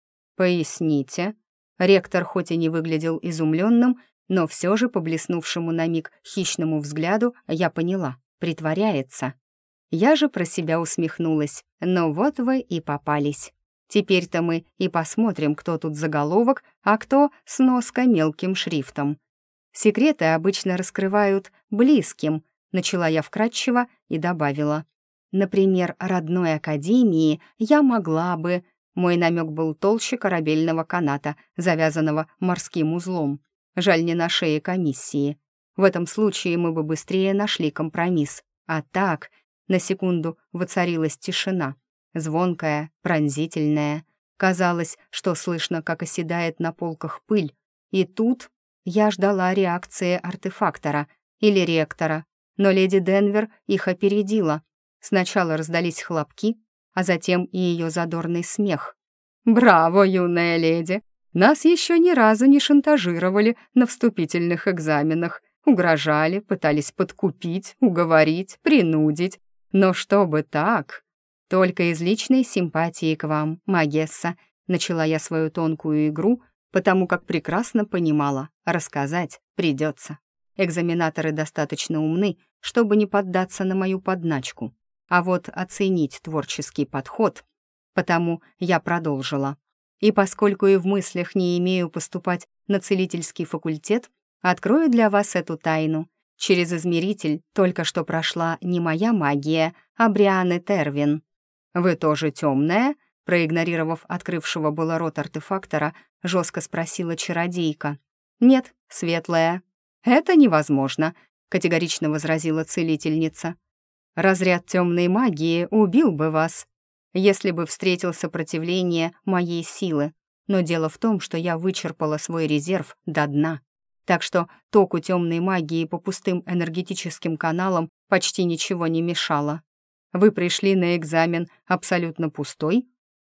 «Поясните». Ректор хоть и не выглядел изумленным, но все же по блеснувшему на миг хищному взгляду я поняла — притворяется. Я же про себя усмехнулась. «Ну вот вы и попались. Теперь-то мы и посмотрим, кто тут заголовок, а кто сноска мелким шрифтом. Секреты обычно раскрывают близким», — начала я вкратчиво и добавила. «Например, родной академии я могла бы...» Мой намек был толще корабельного каната, завязанного морским узлом. Жаль, не на шее комиссии. В этом случае мы бы быстрее нашли компромисс. А так... На секунду воцарилась тишина, звонкая, пронзительная. Казалось, что слышно, как оседает на полках пыль. И тут я ждала реакции артефактора или ректора, но леди Денвер их опередила. Сначала раздались хлопки, а затем и ее задорный смех. «Браво, юная леди! Нас еще ни разу не шантажировали на вступительных экзаменах. Угрожали, пытались подкупить, уговорить, принудить. Но чтобы так, только из личной симпатии к вам, магесса, начала я свою тонкую игру, потому как прекрасно понимала, рассказать придется. Экзаменаторы достаточно умны, чтобы не поддаться на мою подначку, а вот оценить творческий подход, потому я продолжила. И поскольку и в мыслях не имею поступать на целительский факультет, открою для вас эту тайну. Через измеритель только что прошла не моя магия, а Брианы Тервин. «Вы тоже темная?» Проигнорировав открывшего было рот артефактора, жестко спросила чародейка. «Нет, светлая». «Это невозможно», — категорично возразила целительница. «Разряд темной магии убил бы вас, если бы встретил сопротивление моей силы. Но дело в том, что я вычерпала свой резерв до дна. Так что току темной магии по пустым энергетическим каналам почти ничего не мешало. Вы пришли на экзамен абсолютно пустой?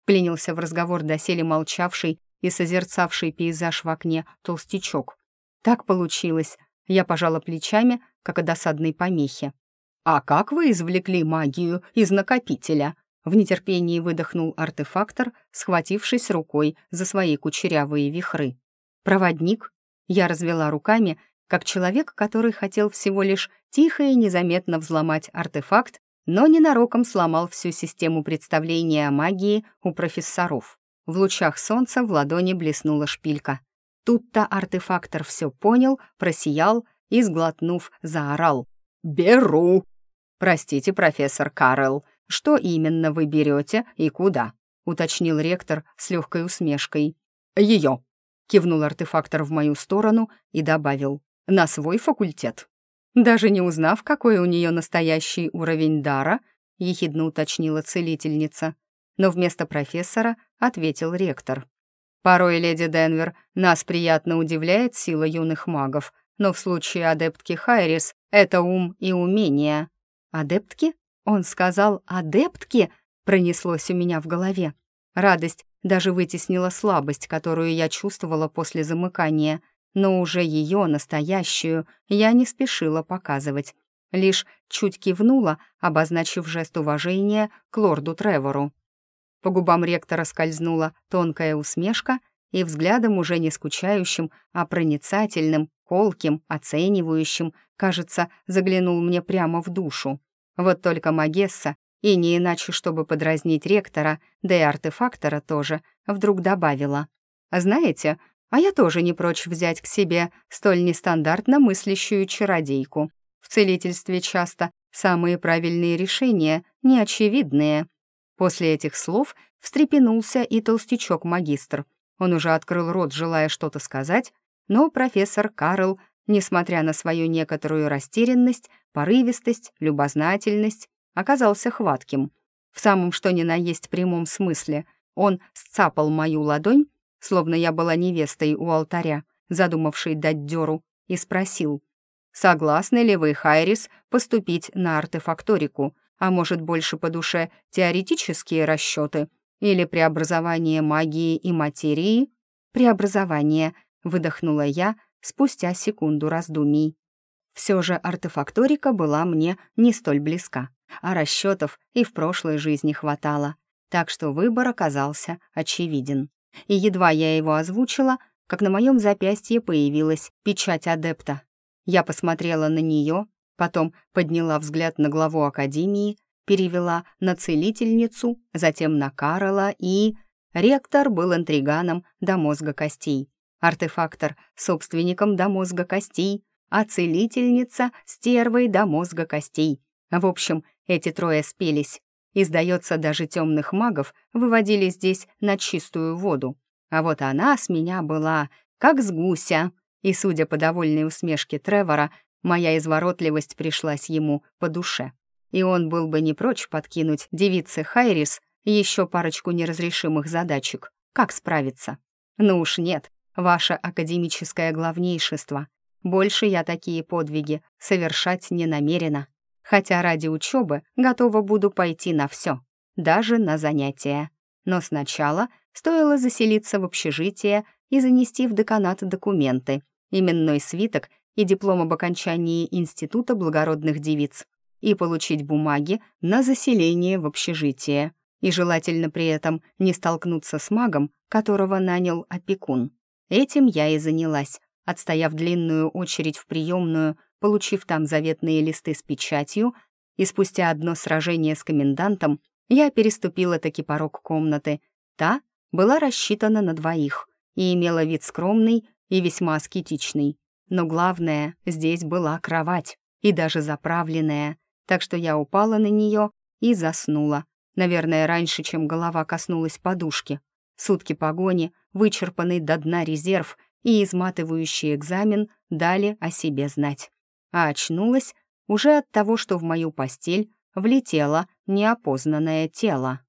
Вклинился в разговор доселе молчавший и созерцавший пейзаж в окне толстячок. Так получилось. Я пожала плечами, как о досадной помехе. «А как вы извлекли магию из накопителя?» В нетерпении выдохнул артефактор, схватившись рукой за свои кучерявые вихры. «Проводник?» Я развела руками, как человек, который хотел всего лишь тихо и незаметно взломать артефакт, но ненароком сломал всю систему представления о магии у профессоров. В лучах солнца в ладони блеснула шпилька. Тут-то артефактор все понял, просиял и, сглотнув, заорал. «Беру!» «Простите, профессор Карл, что именно вы берете и куда?» — уточнил ректор с легкой усмешкой. «Ее!» — кивнул артефактор в мою сторону и добавил. «На свой факультет». «Даже не узнав, какой у нее настоящий уровень дара», — ехидно уточнила целительница. Но вместо профессора ответил ректор. «Порой, леди Денвер, нас приятно удивляет сила юных магов, но в случае адептки Хайрис это ум и умение». «Адептки?» Он сказал «адептки?» Пронеслось у меня в голове. Радость даже вытеснила слабость, которую я чувствовала после замыкания, но уже ее, настоящую, я не спешила показывать. Лишь чуть кивнула, обозначив жест уважения к лорду Тревору. По губам ректора скользнула тонкая усмешка, и взглядом уже не скучающим, а проницательным, колким, оценивающим, кажется, заглянул мне прямо в душу. Вот только Магесса, и не иначе, чтобы подразнить ректора, да и артефактора тоже, вдруг добавила. «Знаете, а я тоже не прочь взять к себе столь нестандартно мыслящую чародейку. В целительстве часто самые правильные решения неочевидные». После этих слов встрепенулся и толстячок-магистр. Он уже открыл рот, желая что-то сказать, но профессор Карл, несмотря на свою некоторую растерянность, порывистость, любознательность, оказался хватким. В самом что ни на есть прямом смысле он сцапал мою ладонь, словно я была невестой у алтаря, задумавшей дать дёру, и спросил, «Согласны ли вы, Хайрис, поступить на артефакторику, а может, больше по душе теоретические расчеты или преобразование магии и материи?» «Преобразование», — выдохнула я спустя секунду раздумий. Все же артефакторика была мне не столь близка, а расчетов и в прошлой жизни хватало, так что выбор оказался очевиден. И едва я его озвучила, как на моем запястье появилась печать адепта. Я посмотрела на нее, потом подняла взгляд на главу академии, перевела на целительницу, затем на Карла и... Ректор был интриганом до мозга костей, артефактор — собственником до мозга костей, а целительница — стервой до мозга костей. В общем, эти трое спелись. И, сдается, даже темных магов выводили здесь на чистую воду. А вот она с меня была как с гуся. И, судя по довольной усмешке Тревора, моя изворотливость пришлась ему по душе. И он был бы не прочь подкинуть девице Хайрис еще парочку неразрешимых задачек. Как справиться? Ну уж нет, ваше академическое главнейшество. Больше я такие подвиги совершать не намерена. Хотя ради учебы готова буду пойти на все, даже на занятия. Но сначала стоило заселиться в общежитие и занести в деканат документы, именной свиток и диплом об окончании Института благородных девиц, и получить бумаги на заселение в общежитие, и желательно при этом не столкнуться с магом, которого нанял опекун. Этим я и занялась, отстояв длинную очередь в приемную, получив там заветные листы с печатью, и спустя одно сражение с комендантом я переступила таки порог комнаты. Та была рассчитана на двоих и имела вид скромный и весьма аскетичный. Но главное, здесь была кровать, и даже заправленная, так что я упала на нее и заснула. Наверное, раньше, чем голова коснулась подушки. Сутки погони, вычерпанный до дна резерв и изматывающий экзамен дали о себе знать. А очнулась уже от того, что в мою постель влетело неопознанное тело.